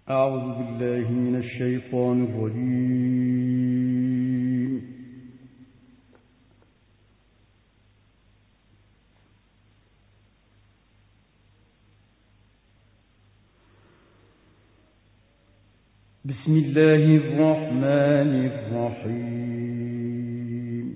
أعوذ بالله من الشيطان الرجيم. بسم الله الرحمن الرحيم.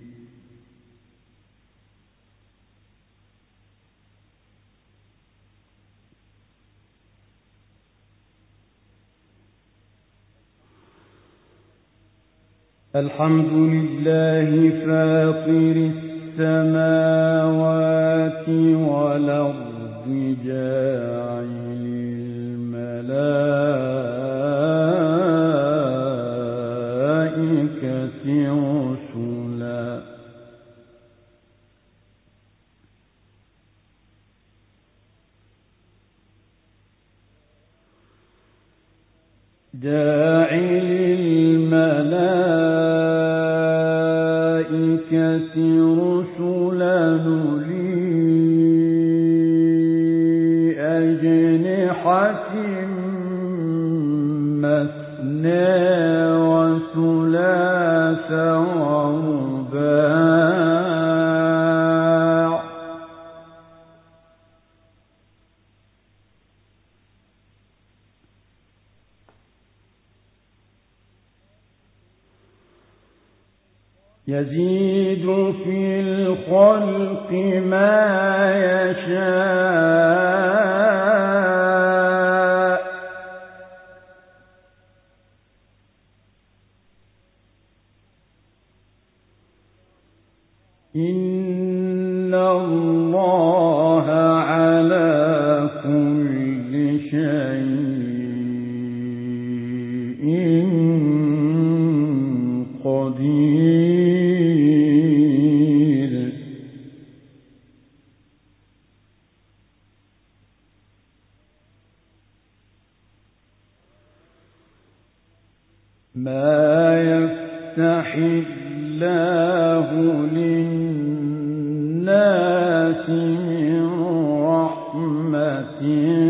الحمد لله فاطر السماوات والأرض جاعل الملائكة رسلا أولي أجنحة مثنى وثلاث ورباع يزيد في الخلق ما يشاء إن الله على كل شيء قدير. ما يفتح الله للناس من رحمة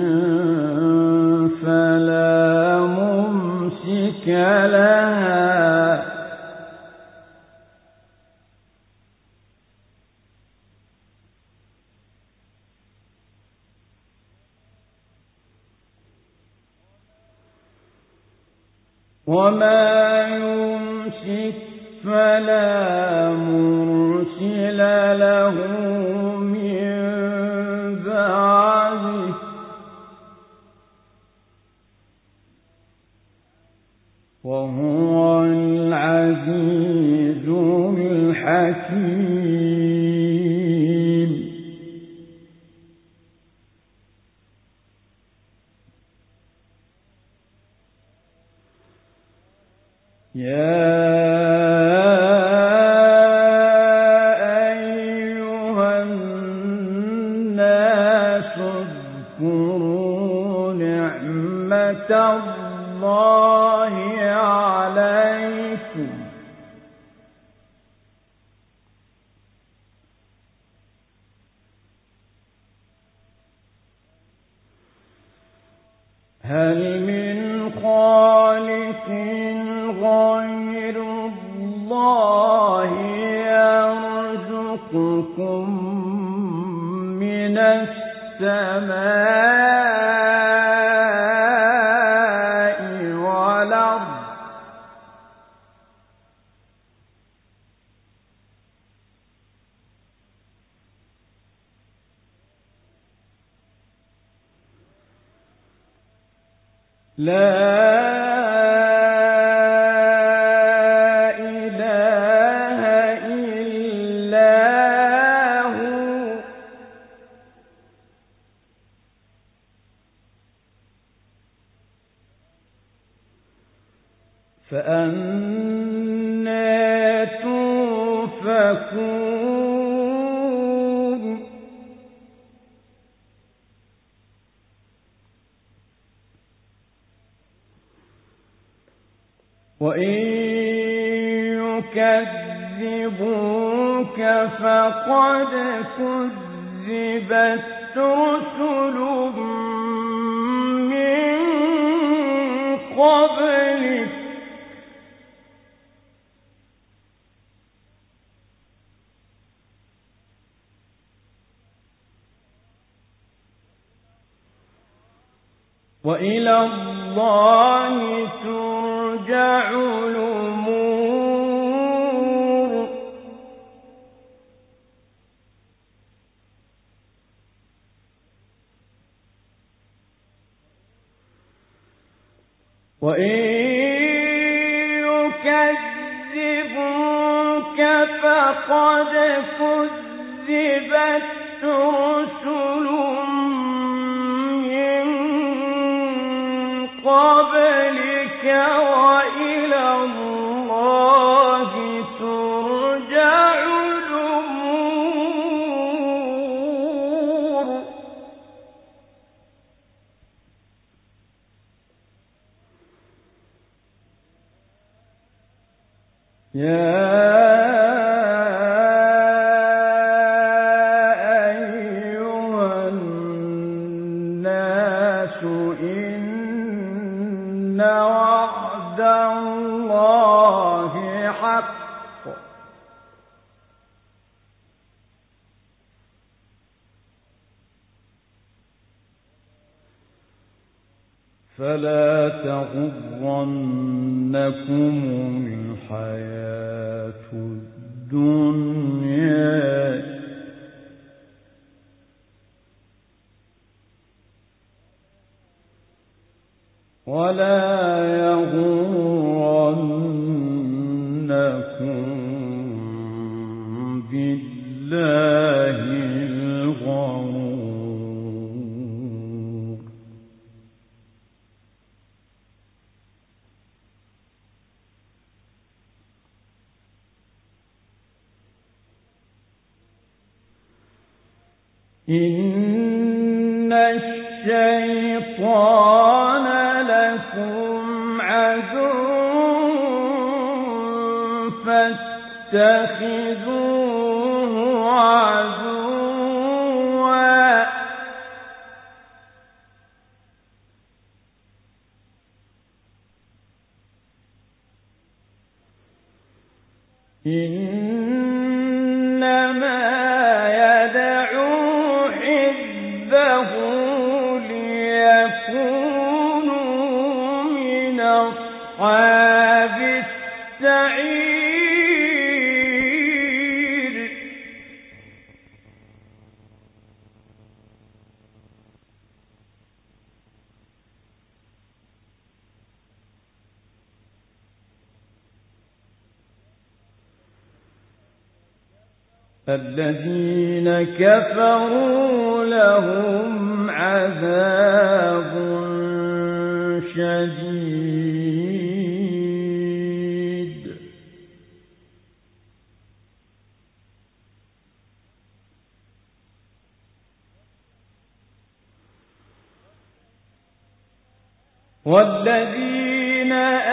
فلا ممسك لها وما يمسك فلا مرسل له من بعده وهو العزيز الحكيم. يا أيها الناس اذكروا نعمة الله عليكم هل من خالق غير الله يرزقكم من السماء والأرض لا فأنى توفكون وإن يكذبوك فقد كذبت رسل من وإلى الله ترجع الأمور. وإن يكذبوك فقد كذبت رسل من قبلك وإلى الله ترجع الأمور. إن وعد الله حق فلا تغرنكم الحياة الدنيا ولا يغرنكم بالله الغرور. إن الشيطان لكم عدو فاتخذوه عدوا إنما يدعو حزبه ليكونوا من أصحاب السعير. الذين كفروا لهم عذاب شديد والذين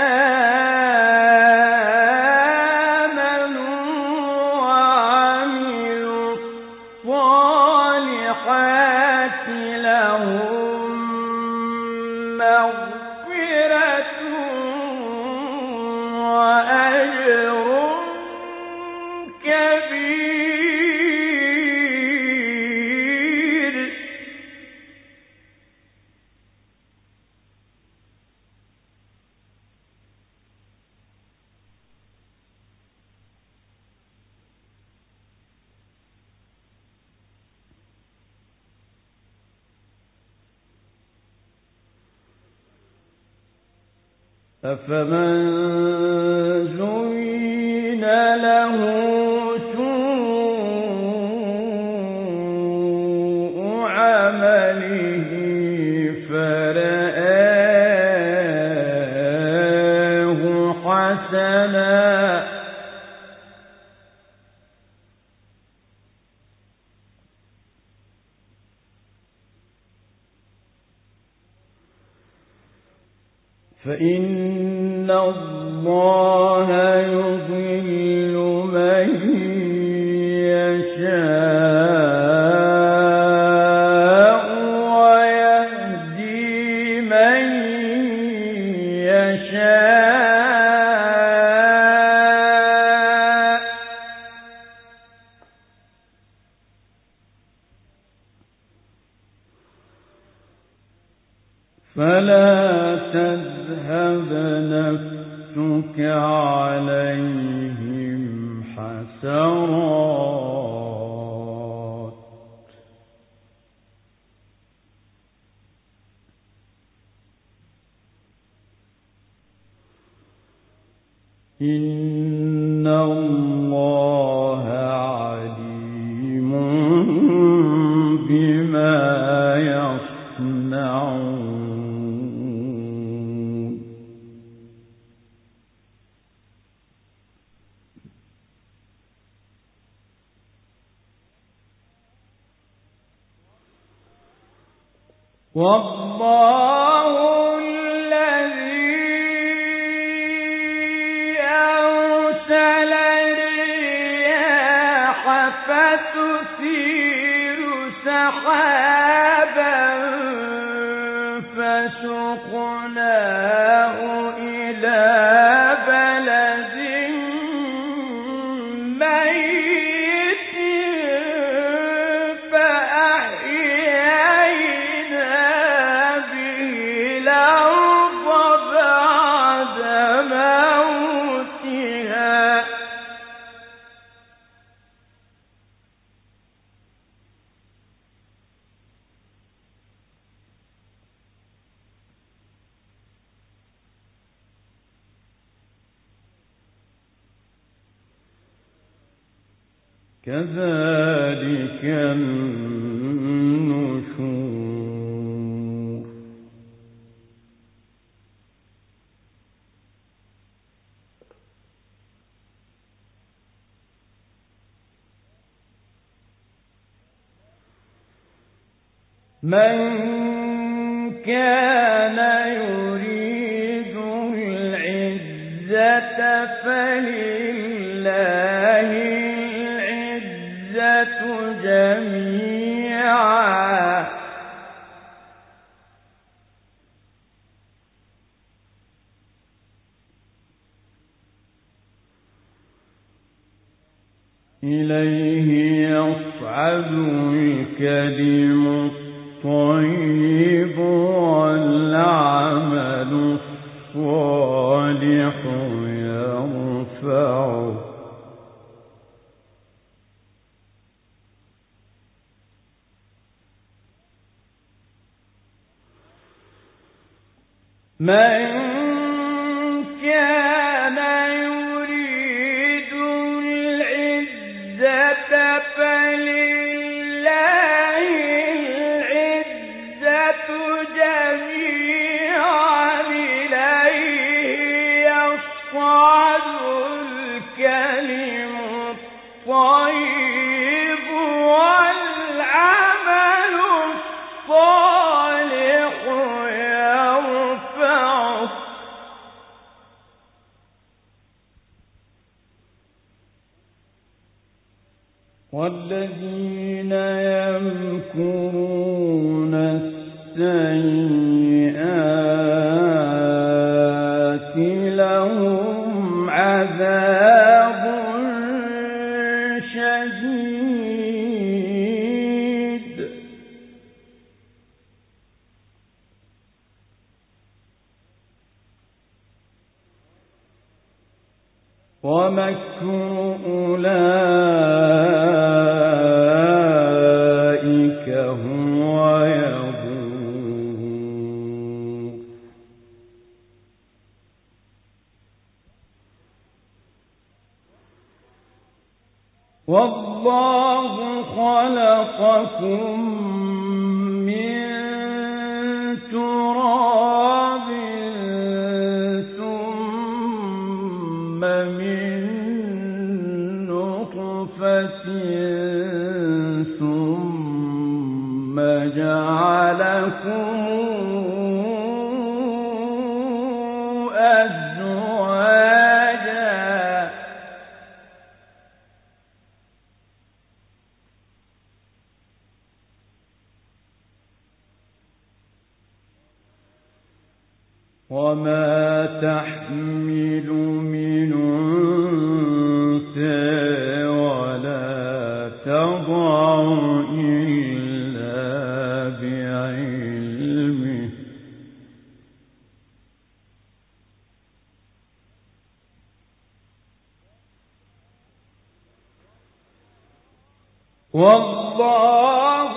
أفمن زين له سوء عمله فرآه حسنا فإن الله يضل من يشاء ويهدي من يشاء فلا تذهب نفسك عليهم حسرات إن الله عليم بما يصنعون والله فتثير سحابا فسقناه إلى بلد ميت فأحيينا به الأرض بعد موتها كذلك النشور من كان يريد العزة فلله جميعا إليه يصعد الكلم الطيب والعمل الصالح يرفعه من كان يريد العزة فلله العزة جميعا إليه يصعد الكلم الطيب والعمل الصالح يرفعه والذين يمكرون السيئات لهم عذاب شديد ومكر أولئك هو يبور والله خلقكم من تراب ثم من نطفة ثم جعلكم أزواجا وما تحمل من أنثى ولا تضع إلا بعلمه والله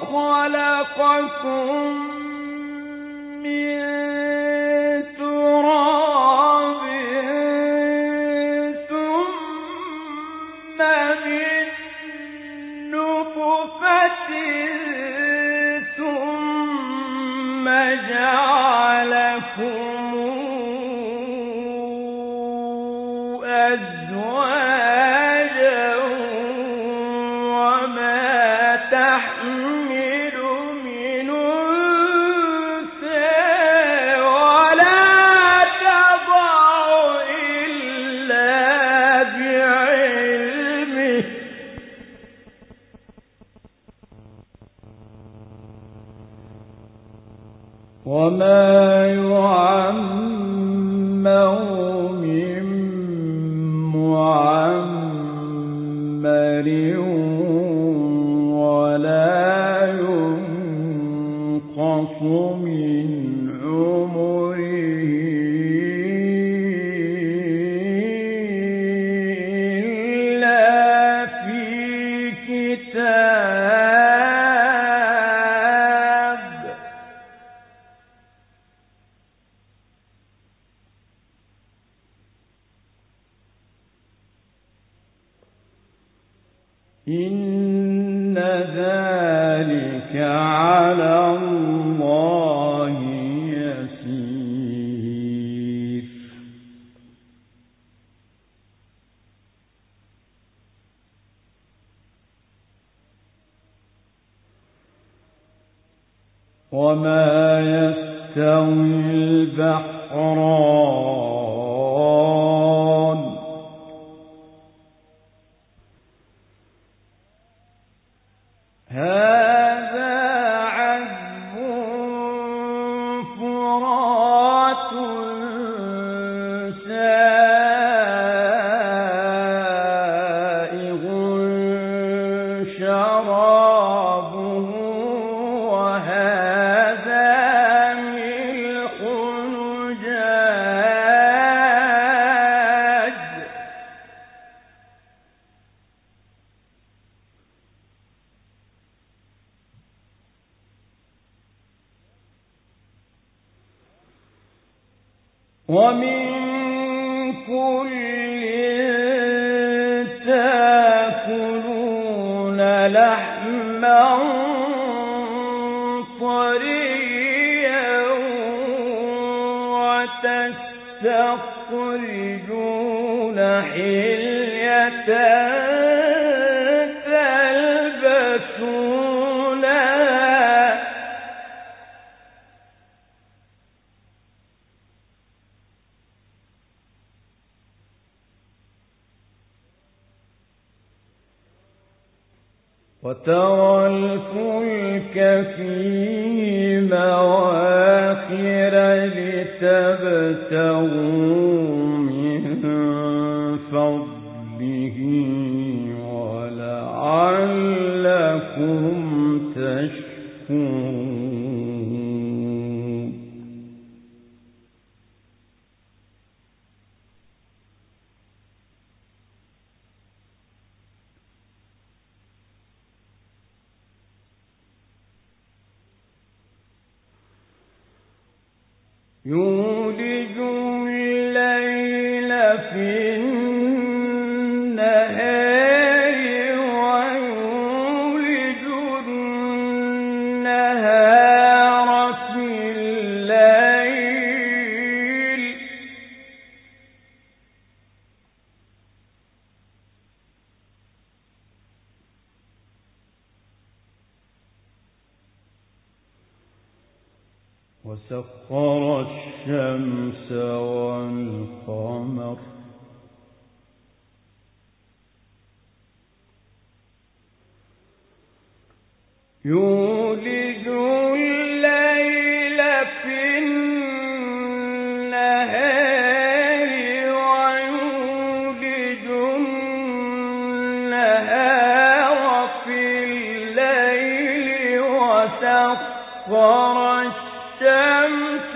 خلقكم من تراب ثم من نطفة ثم جعلكم أزواجا وما تحمل من أنثى ولا تضع إلا بعلمه وما يعمر من معمر ولا ينقص من عمره إلا في كتاب إن ذلك على الله يسير وما يستوي البحران هذا عذب فرات سائغ شرابه وهذا ملح أجاج ومن كل تأكلون لحما طريا وتستخرجون حلية تلبسونها وترى الفلك فيه مواخر لتبتغوا من فضله ولعلكم تشكرون يولج الليل في النهار ويولج النهار في الليل وسخر الشمس والقمر يولج الليل في النهار ويولج النهار في الليل وسخر الشمس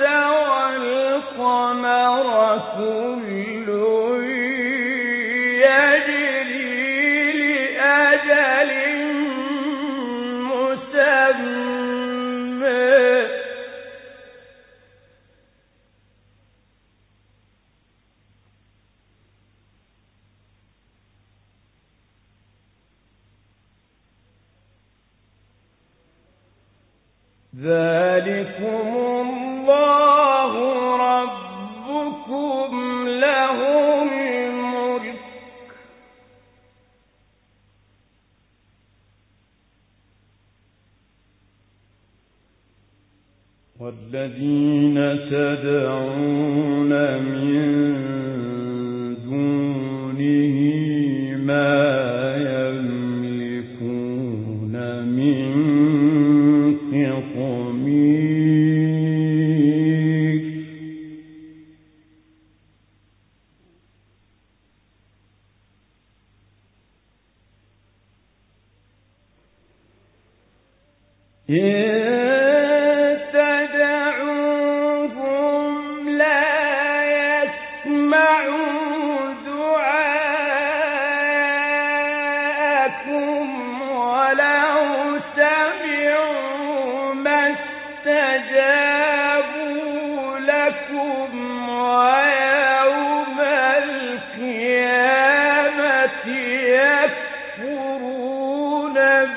والقمر كل يجري لأجل ذلكم الله ربكم له الملك والذين تدعون من دونه ما يملكون من قطمير استجابوا لكم ويوم القيامة يكفرون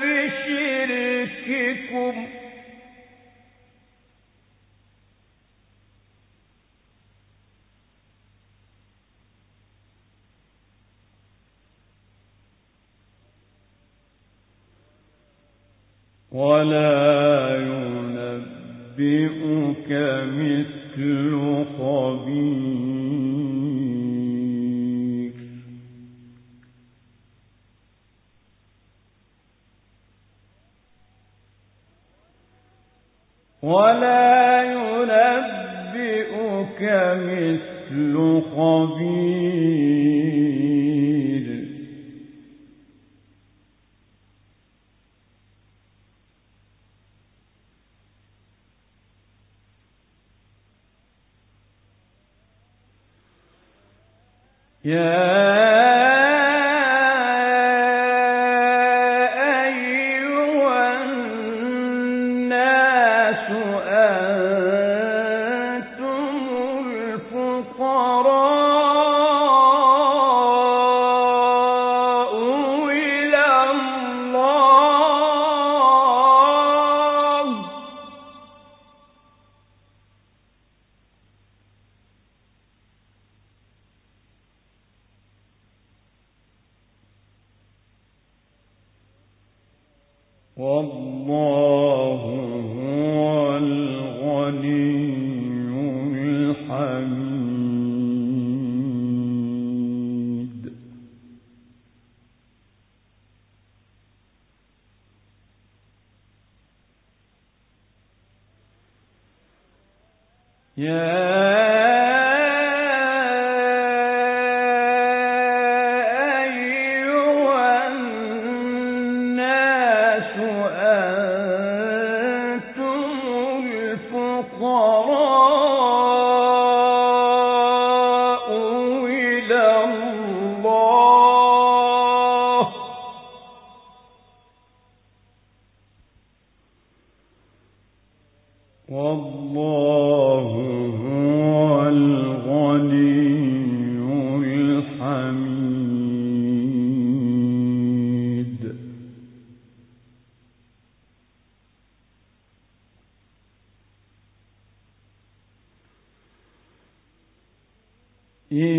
بشرككم ولا ينبئك مثل خبير ولا ينبئك مثل خبير يا أيها الناس أنتم الفقراء إلى الله والله هو الغني الحميد يا والله هو الغني الحميد إن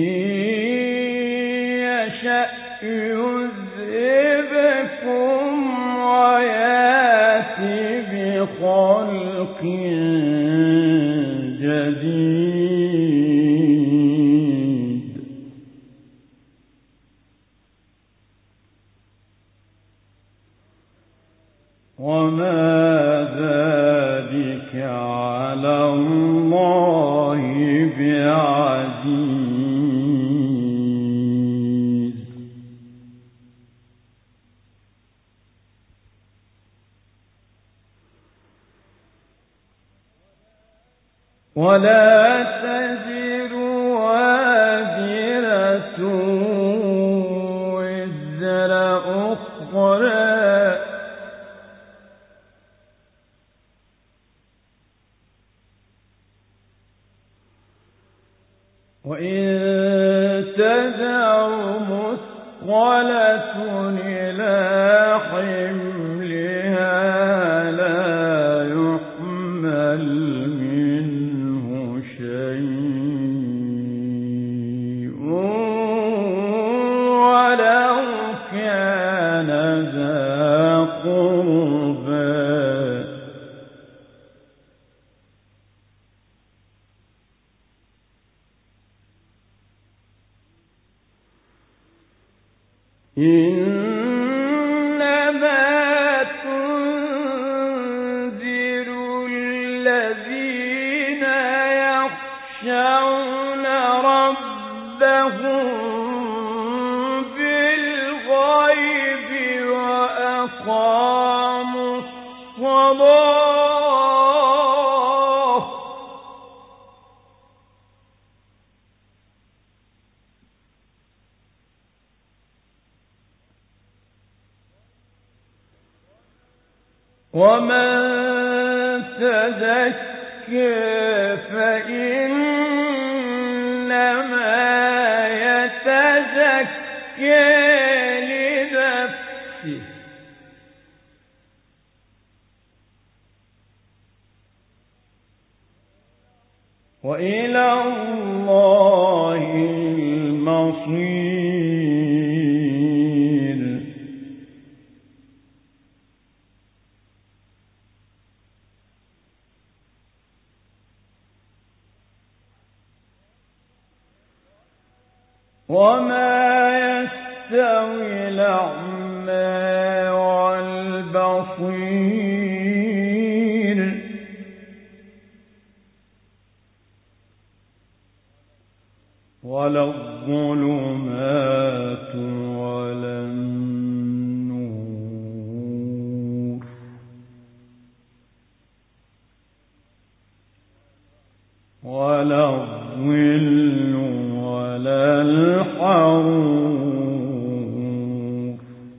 يشأ يذهبكم ويأتي بخلق جديد وما ذلك على الله بعزيز ولا تزر وازرة وزر أخرى وإن تدع مثقلة إلى حملها لا يحمل إنما تنذر الذين يخشون ربهم بالغيب وأقاموا الصلاة ومن تزكى فإنما يتزكى لنفسه وإلى الله المصير وما يستوي الأعمى والبصير ولا الظلمات ولا النور ولا الظل ولا الحرور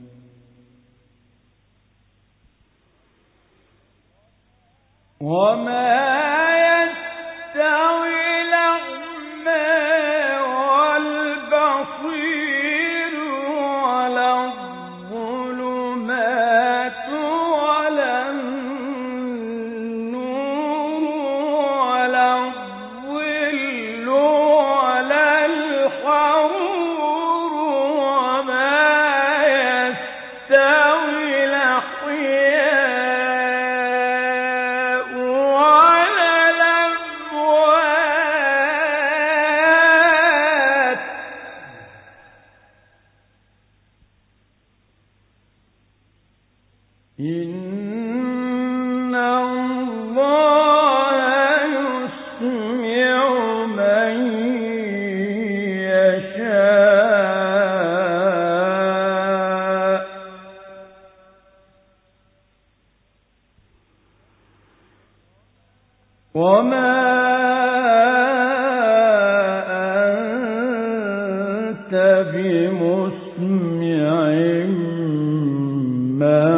وما يستوي الأعمى والبصير ولا الظلمات ولا النور ولا الظل ولا الحرور وما يستوي الأحياء ولا الأموات إن الله يسمع من يشاء وما أنت بمسمع من